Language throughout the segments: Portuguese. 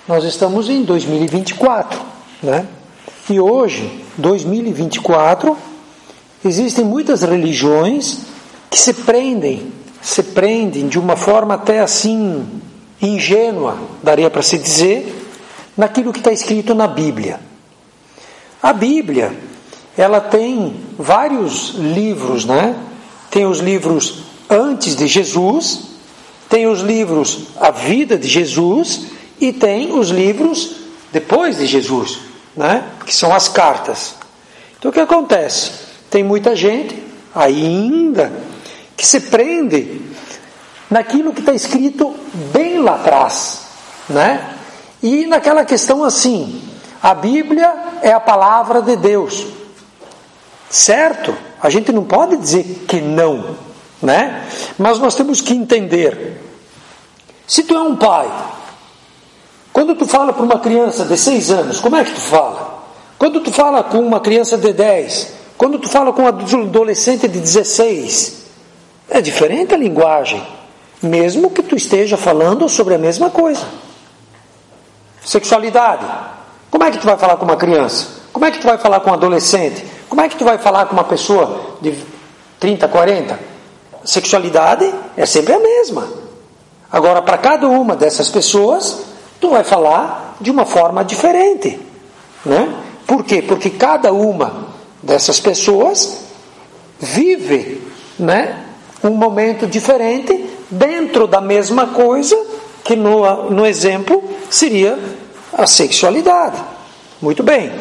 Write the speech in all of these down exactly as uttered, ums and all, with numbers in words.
Nós estamos em dois mil e vinte e quatro, né? E hoje, dois mil e vinte e quatro, existem muitas religiões que se prendem, se prendem de uma forma até assim ingênua, daria para se dizer, naquilo que está escrito na Bíblia. A Bíblia, ela tem vários livros, né? Tem os livros antes de Jesus, tem os livros A Vida de Jesus e tem os livros depois de Jesus, né? Que são as cartas. Então o que acontece? Tem muita gente ainda que se prende naquilo que está escrito bem lá atrás, né? E naquela questão assim, a Bíblia é a palavra de Deus, certo? A gente não pode dizer que não, né? Mas nós temos que entender. Se tu é um pai, quando tu fala para uma criança de seis anos, como é que tu fala? Quando tu fala com uma criança de dez, quando tu fala com um adolescente de dezesseis, é diferente a linguagem, mesmo que tu esteja falando sobre a mesma coisa. Sexualidade. Como é que tu vai falar com uma criança? Como é que tu vai falar com um adolescente? Como é que tu vai falar com uma pessoa de trinta, quarenta? Sexualidade é sempre a mesma. Agora, para cada uma dessas pessoas, tu vai falar de uma forma diferente, né? Por quê? Porque cada uma dessas pessoas vive, né, um momento diferente dentro da mesma coisa que no, no exemplo seria a sexualidade. Muito bem.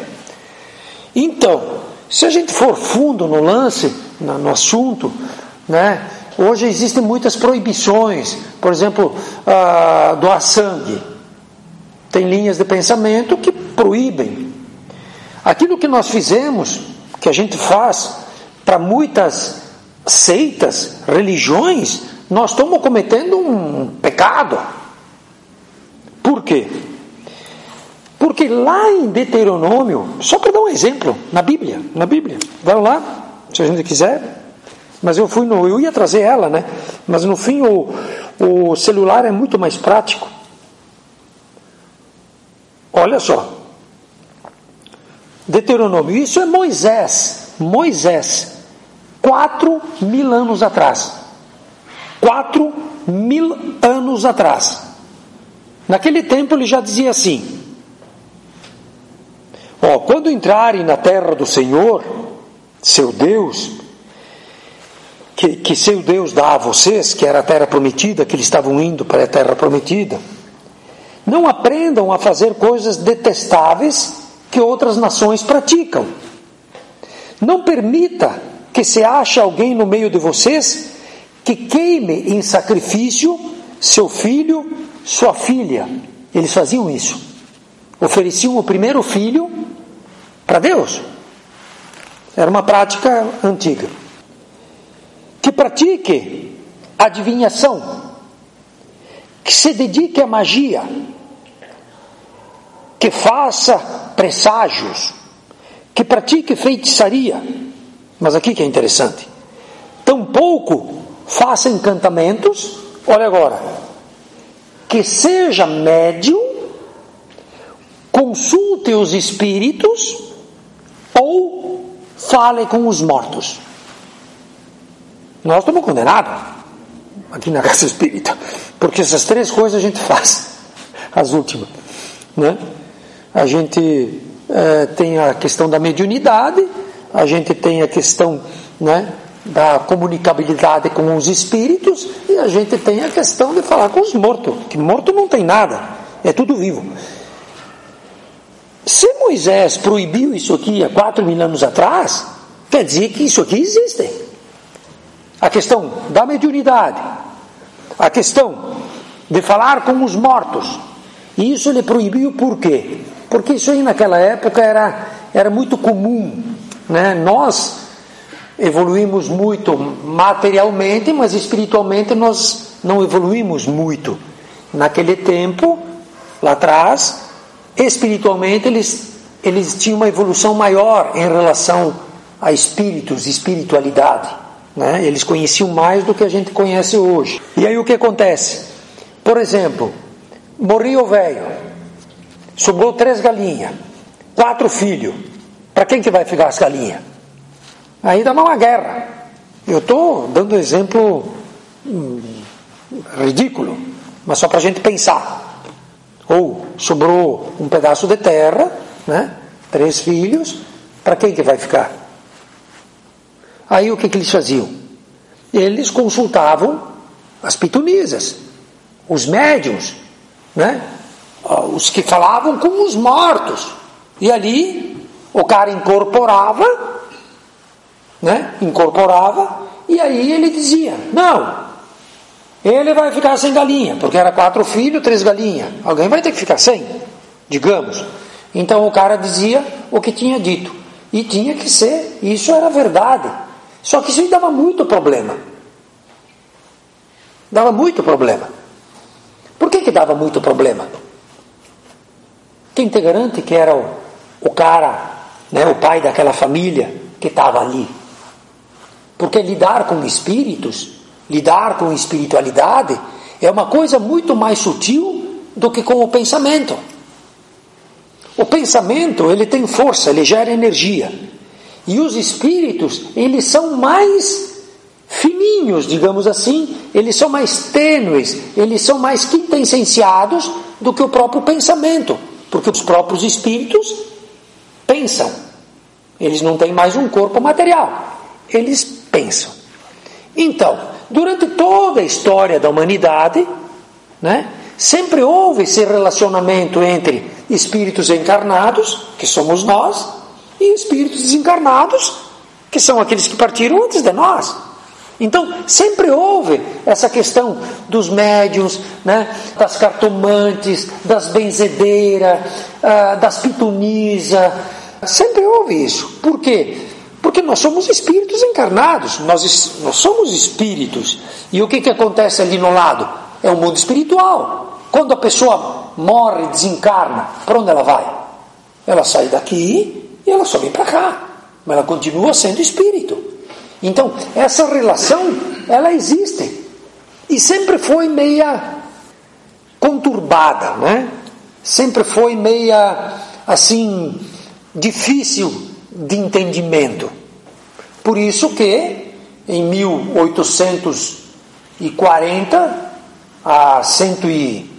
Então, se a gente for fundo no lance, no, no assunto, né, hoje existem muitas proibições, por exemplo, ah, doar sangue. Tem linhas de pensamento que proíbem. Aquilo que nós fizemos, que a gente faz para muitas seitas, religiões, nós estamos cometendo um pecado. Por quê? Porque lá em Deuteronômio, só para dar um exemplo, na Bíblia, na Bíblia, vai lá, se a gente quiser, mas eu fui no, eu ia trazer ela, né? Mas no fim o, o celular é muito mais prático. Olha só, Deuteronômio, isso é Moisés, Moisés, quatro mil anos atrás, quatro mil anos atrás. Naquele tempo ele já dizia assim: ó, quando entrarem na terra do Senhor, seu Deus, que, que seu Deus dá a vocês, que era a terra prometida, que eles estavam indo para a terra prometida, não aprendam a fazer coisas detestáveis que outras nações praticam. Não permita que se ache alguém no meio de vocês que queime em sacrifício seu filho, sua filha. Eles faziam isso. Ofereciam o primeiro filho para Deus. Era uma prática antiga. Que pratique adivinhação, que se dedique à magia, que faça presságios, que pratique feitiçaria. Mas aqui que é interessante, tampouco faça encantamentos. Olha agora, que seja médium, consulte os espíritos ou fale com os mortos. Nós estamos condenados aqui na casa espírita, porque essas três coisas a gente faz, as últimas, né? A gente é, tem a questão da mediunidade, a gente tem a questão, né, da comunicabilidade com os espíritos, e a gente tem a questão de falar com os mortos, que morto não tem nada, é tudo vivo. Se Moisés proibiu isso aqui há quatro mil anos atrás, quer dizer que isso aqui existe. A questão da mediunidade, a questão de falar com os mortos, e isso ele proibiu por quê? Porque isso aí naquela época era, era muito comum, né? Nós evoluímos muito materialmente, mas espiritualmente nós não evoluímos muito. Naquele tempo, lá atrás, espiritualmente eles, eles tinham uma evolução maior em relação a espíritos, espiritualidade, né? Eles conheciam mais do que a gente conhece hoje. E aí o que acontece? Por exemplo, morria o velho, sobrou três galinhas, quatro filhos. Para quem que vai ficar as galinhas? Aí dá uma guerra. Eu estou dando exemplo hum, ridículo, mas só para a gente pensar. Ou sobrou um pedaço de terra, né? Três filhos, para quem que vai ficar? Aí o que, que eles faziam? Eles consultavam as pitonisas, os médiuns, né? Os que falavam com os mortos. E ali o cara incorporava, né? Incorporava, e aí ele dizia, não, ele vai ficar sem galinha, porque era quatro filhos, três galinhas. Alguém vai ter que ficar sem, digamos. Então o cara dizia o que tinha dito. E tinha que ser, isso era verdade. Só que isso aí dava muito problema. Dava muito problema. Por que que dava muito problema? Quem te garante que era o, o cara, né, o pai daquela família que estava ali? Porque lidar com espíritos, lidar com espiritualidade, é uma coisa muito mais sutil do que com o pensamento. O pensamento, ele tem força, ele gera energia. E os espíritos, eles são mais fininhos, digamos assim, eles são mais tênues, eles são mais quintessenciados do que o próprio pensamento. Porque os próprios espíritos pensam. Eles não têm mais um corpo material. Eles pensam. Então, durante toda a história da humanidade, né, sempre houve esse relacionamento entre espíritos encarnados, que somos nós, e espíritos desencarnados, que são aqueles que partiram antes de nós. Então, sempre houve essa questão dos médiuns, né, das cartomantes, das benzedeiras, uh, das pitonisas. Sempre houve isso. Por quê? Porque nós somos espíritos encarnados, nós, nós somos espíritos. E o que, que acontece ali no lado? É o mundo espiritual. Quando a pessoa morre, desencarna, para onde ela vai? Ela sai daqui e ela só vem para cá. Mas ela continua sendo espírito. Então, essa relação, ela existe. E sempre foi meia conturbada, né? Sempre foi meia, assim, difícil de entendimento. Por isso que, em mil oitocentos e quarenta, há cento e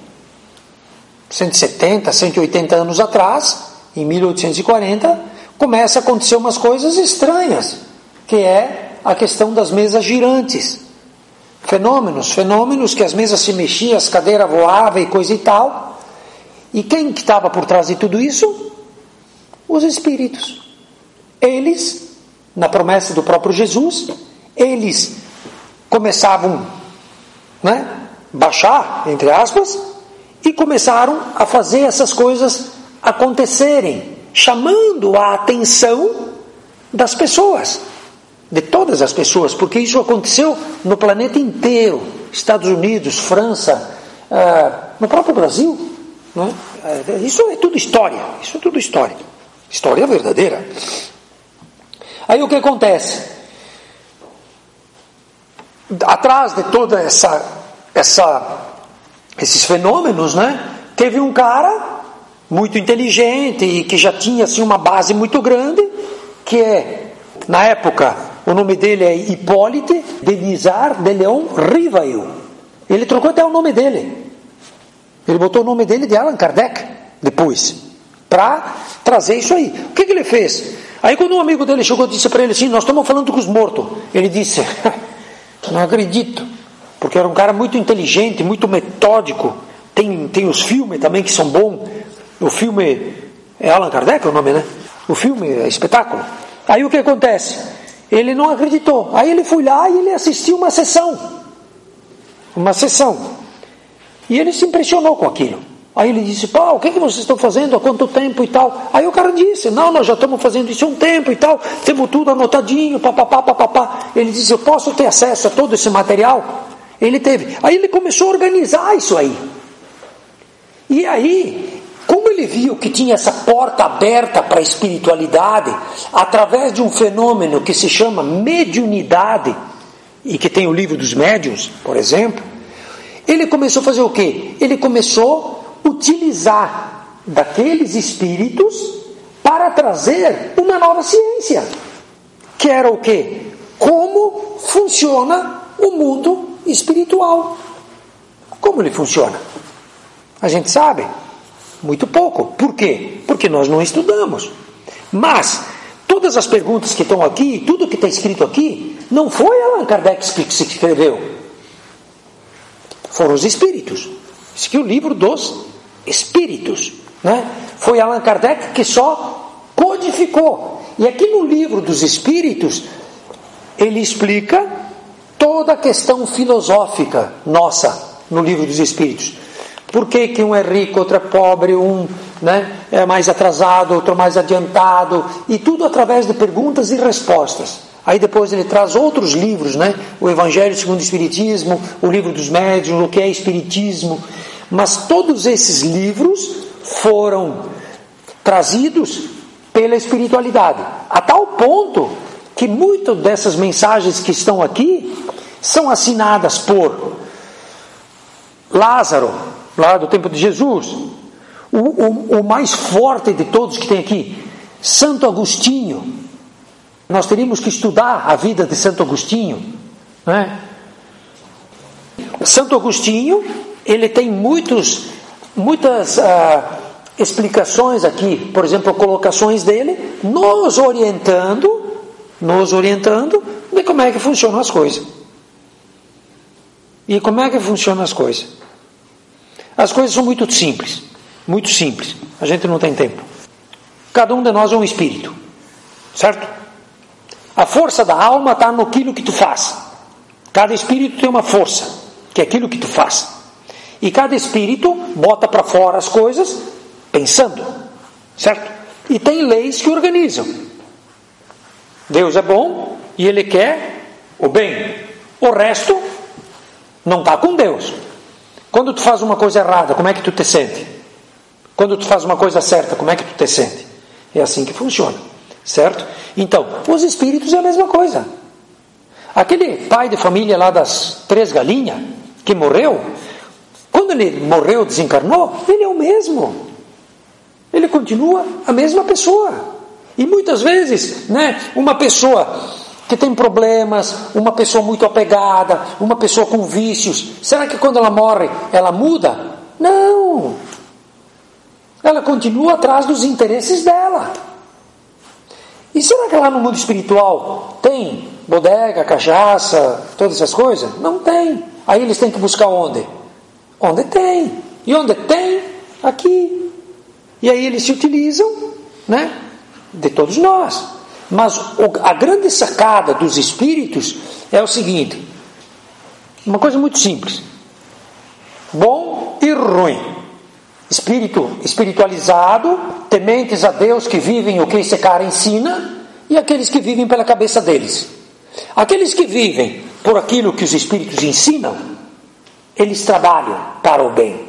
setenta, cento e oitenta anos atrás, em mil oitocentos e quarenta, começa a acontecer umas coisas estranhas, que é a questão das mesas girantes. Fenômenos, fenômenos que as mesas se mexiam, as cadeiras voavam e coisa e tal. E quem que estava por trás de tudo isso? Os espíritos. Eles, na promessa do próprio Jesus, eles começavam, né, baixar, entre aspas, e começaram a fazer essas coisas acontecerem, chamando a atenção das pessoas, de todas as pessoas, porque isso aconteceu no planeta inteiro, Estados Unidos, França, uh, no próprio Brasil, né? Uh, isso é tudo história, isso é tudo história, história verdadeira. Aí o que acontece? Atrás de toda essa, essa, esses fenômenos, né, teve um cara muito inteligente e que já tinha assim uma base muito grande, que é, na época, o nome dele é Hipólite Denisard de Leon Rivail. Ele trocou até o nome dele. Ele botou o nome dele de Allan Kardec depois, para trazer isso aí. O que, que ele fez? Aí quando um amigo dele chegou e disse para ele assim, nós estamos falando com os mortos. Ele disse, não acredito, porque era um cara muito inteligente, muito metódico. Tem, tem os filmes também que são bons. O filme é Allan Kardec o nome, né? O filme é espetáculo. Aí o que acontece? Ele não acreditou. Aí ele foi lá e ele assistiu uma sessão. Uma sessão. E ele se impressionou com aquilo. Aí ele disse, pá, o que, que vocês estão fazendo? Há quanto tempo e tal? Aí o cara disse, não, nós já estamos fazendo isso há um tempo e tal. Temos tudo anotadinho, papapá, papapá. Ele disse, eu posso ter acesso a todo esse material? Ele teve. Aí ele começou a organizar isso aí. E aí, como ele viu que tinha essa porta aberta para a espiritualidade, através de um fenômeno que se chama mediunidade, e que tem o livro dos médiuns, por exemplo, ele começou a fazer o quê? Ele começou a utilizar daqueles espíritos para trazer uma nova ciência, que era o quê? Como funciona o mundo espiritual. Como ele funciona? A gente sabe? Muito pouco. Por quê? Porque nós não estudamos. Mas todas as perguntas que estão aqui, tudo que está escrito aqui, não foi Allan Kardec que se escreveu. Foram os espíritos. Isso aqui é o livro dos espíritos, né? Foi Allan Kardec que só codificou. E aqui no livro dos espíritos, ele explica toda a questão filosófica nossa no livro dos espíritos. Por que que um é rico, outro é pobre, um, né, é mais atrasado, outro mais adiantado, e tudo através de perguntas e respostas. Aí depois ele traz outros livros, né, o Evangelho segundo o Espiritismo, o livro dos médiuns, o que é Espiritismo. Mas todos esses livros foram trazidos pela espiritualidade, a tal ponto que muitas dessas mensagens que estão aqui são assinadas por Lázaro, lá do tempo de Jesus, o, o, o mais forte de todos que tem aqui, Santo Agostinho. Nós teríamos que estudar a vida de Santo Agostinho, né? Santo Agostinho, ele tem muitos, muitas ah, explicações aqui, por exemplo, colocações dele, nos orientando, nos orientando de como é que funcionam as coisas. E como é que funcionam as coisas? As coisas são muito simples, muito simples. A gente não tem tempo. Cada um de nós é um espírito, certo? A força da alma está naquilo que tu faz. Cada espírito tem uma força, que é aquilo que tu faz. E cada espírito bota para fora as coisas pensando, certo? E tem leis que organizam. Deus é bom e Ele quer o bem. O resto não está com Deus. Quando tu faz uma coisa errada, como é que tu te sente? Quando tu faz uma coisa certa, como é que tu te sente? É assim que funciona, certo? Então, os espíritos é a mesma coisa. Aquele pai de família lá das três galinhas, que morreu, quando ele morreu, desencarnou, ele é o mesmo. Ele continua a mesma pessoa. E muitas vezes, né, uma pessoa que tem problemas, uma pessoa muito apegada, uma pessoa com vícios, será que quando ela morre, ela muda? Não. Ela continua atrás dos interesses dela. E será que lá no mundo espiritual tem bodega, cachaça, todas essas coisas? Não tem. Aí eles têm que buscar onde? Onde tem. E onde tem? Aqui. E aí eles se utilizam, né, de todos nós. Mas a grande sacada dos espíritos é o seguinte, uma coisa muito simples: bom e ruim. Espírito espiritualizado, tementes a Deus, que vivem o que esse cara ensina, e aqueles que vivem pela cabeça deles. Aqueles que vivem por aquilo que os espíritos ensinam, eles trabalham para o bem.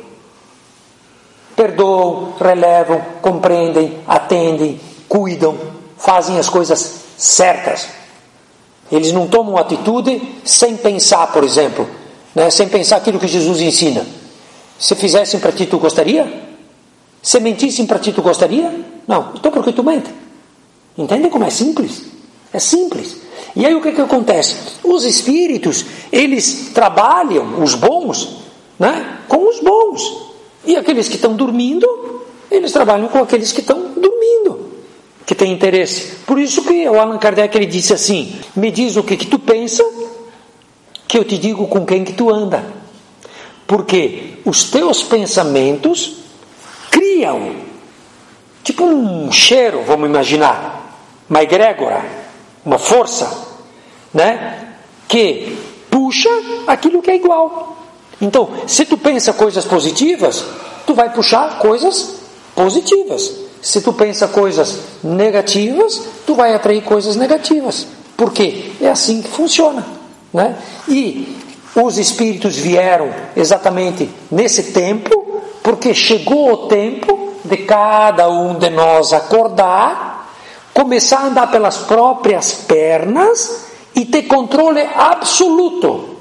Perdoam, relevam, compreendem, atendem, cuidam, fazem as coisas certas. Eles não tomam atitude sem pensar, por exemplo, né? Sem pensar aquilo que Jesus ensina. Se fizessem para ti, tu gostaria? Se mentissem para ti, tu gostaria? Não. Então por que tu mente? Entende como é simples? É simples. E aí o que que acontece? Os espíritos, eles trabalham, os bons, né, com os bons. E aqueles que estão dormindo, eles trabalham com aqueles que estão dormindo, que têm interesse. Por isso que o Allan Kardec, ele disse assim: me diz o que que tu pensa, que eu te digo com quem que tu anda. Porque os teus pensamentos criam, tipo um cheiro, vamos imaginar, uma egrégora, uma força, né, que puxa aquilo que é igual. Então, se tu pensa coisas positivas, tu vai puxar coisas positivas. Se tu pensa coisas negativas, tu vai atrair coisas negativas. Por quê? É assim que funciona, né? E os espíritos vieram exatamente nesse tempo, porque chegou o tempo de cada um de nós acordar, começar a andar pelas próprias pernas e ter controle absoluto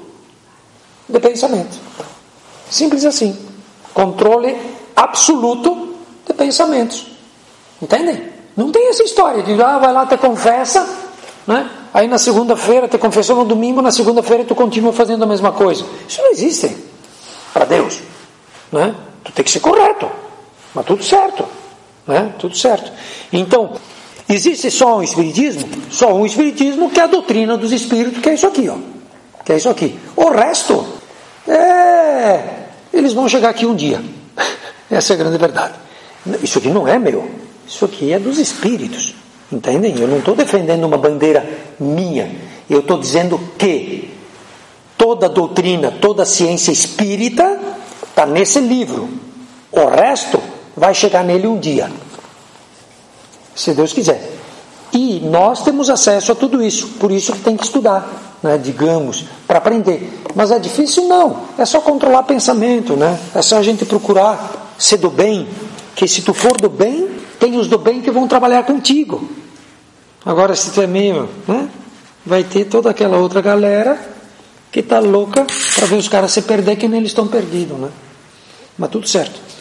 de pensamento. Simples assim. Controle absoluto de pensamentos. Entendem? Não tem essa história de, ah, vai lá, te confessa, né? Aí na segunda-feira, te confessou no domingo, na segunda-feira tu continua fazendo a mesma coisa. Isso não existe para Deus, né? Tu tem que ser correto, mas tudo certo, né? Tudo certo. Então, existe só um espiritismo? Só um espiritismo, que é a doutrina dos espíritos, que é isso aqui, ó. Que é isso aqui. O resto, é... eles vão chegar aqui um dia. Essa é a grande verdade. Isso aqui não é meu. Isso aqui é dos espíritos. Entendem? Eu não estou defendendo uma bandeira minha. Eu estou dizendo que toda a doutrina, toda a ciência espírita está nesse livro. O resto vai chegar nele um dia. Se Deus quiser. E nós temos acesso a tudo isso. Por isso que tem que estudar, né, digamos, para aprender. Mas é difícil? Não. É só controlar pensamento, né? É só a gente procurar ser do bem. Que se tu for do bem, tem os do bem que vão trabalhar contigo. Agora, se tu é meio, né, vai ter toda aquela outra galera que está louca para ver os caras se perder, que nem eles estão perdidos, né? Mas tudo certo.